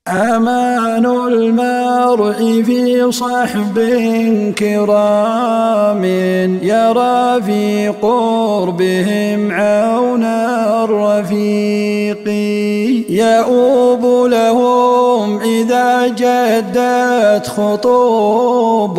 أمان المرء في صحب كرام يرى في قربهم عون الرفيق، يؤوب لهم إذا جدت خطوب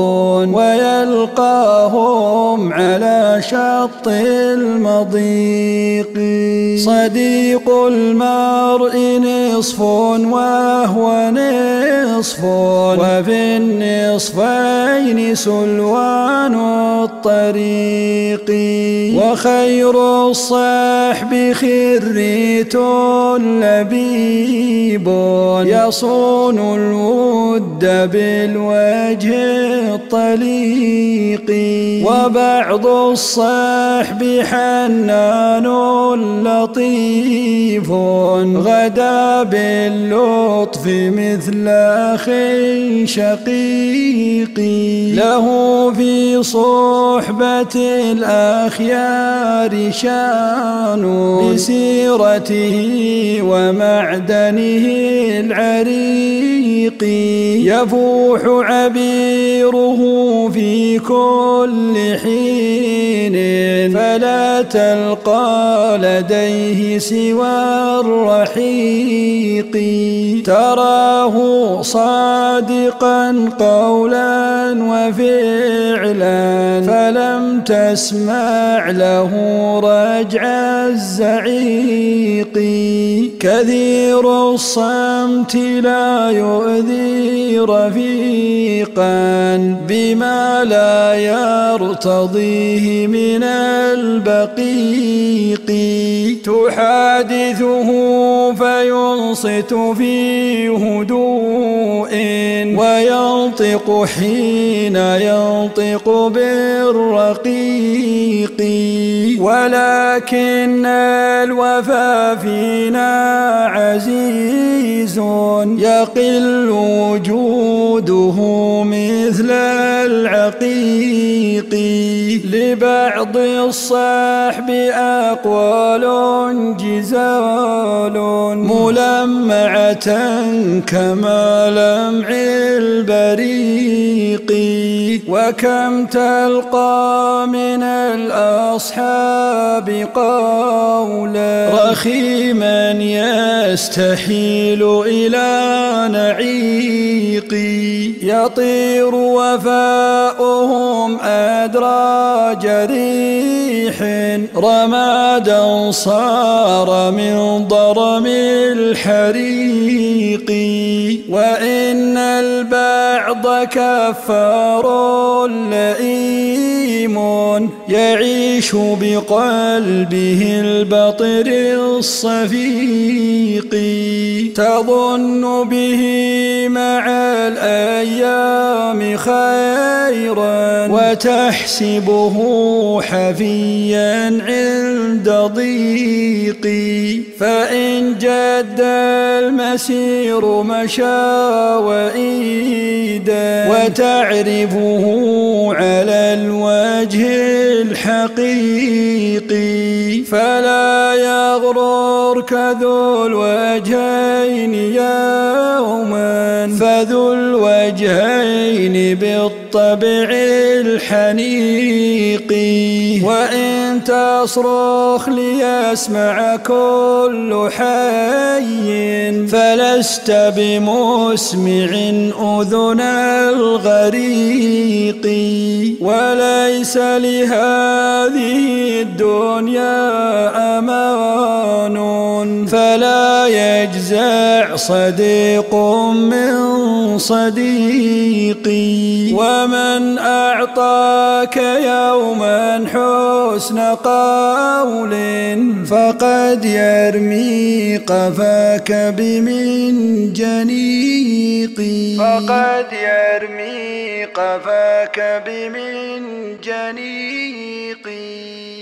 ويلقاهم على شط المضيق. صديق المرء نصف وهو نصف، وفي النصفين سلوان الطريق. وخير الصحب خريت لبيب يصون الود بالوجه الطليق. وبعض الصحب حنان لطيف غدا باللطف مثل أخي شقيق. له في صحبة الأخيار شان بسيرته ومعدنه العريق. يفوح عبيره في كل حين فلا تلقى لديه سوى الرحيق. تراه صادقا قولا وفعلا فلم تسمع له رجع الزعيق. كثير الصمت لا يؤذي رفيقا بما لا يرتضيه من البقيق. تحادثه فينصت في هدوء وينطق حين ينطق بالرقيق. ولكن الوفا فينا عزيز يقل وجوده مثل العقيق. لبعض الصحب أقوال جزال ملمعة كما لمع البريق. وكم تلقى من الأصحاب قولا رخيما يستحيل إلى نعيق. يطير وفاؤهم أدراج ريح رمادا صار من ضرم الحريق. وإن البعض كفار لئيم يعيش بقلبه البطر الصفيق. تظن به مع الأيام خيرا وتحسبه حفيا عند ضيق. فإن جد المسير مشى وإيدا وتعرفه على الوجه الحقيقي. فلا يغررك ذو الوجهين يوما فذو الوجهين بالطبع الحنيق. وإن تصرخ ليسمع كل حي فلست بمسمع أذن الغريق. وليس لهذه الدنيا أمان فلا يجزع صديق من صديقي. ومن أعطاك يوما حسن قول فقد يرمي قفاك بمنجنيق. فقد يرمي قفاك بمنجنيق.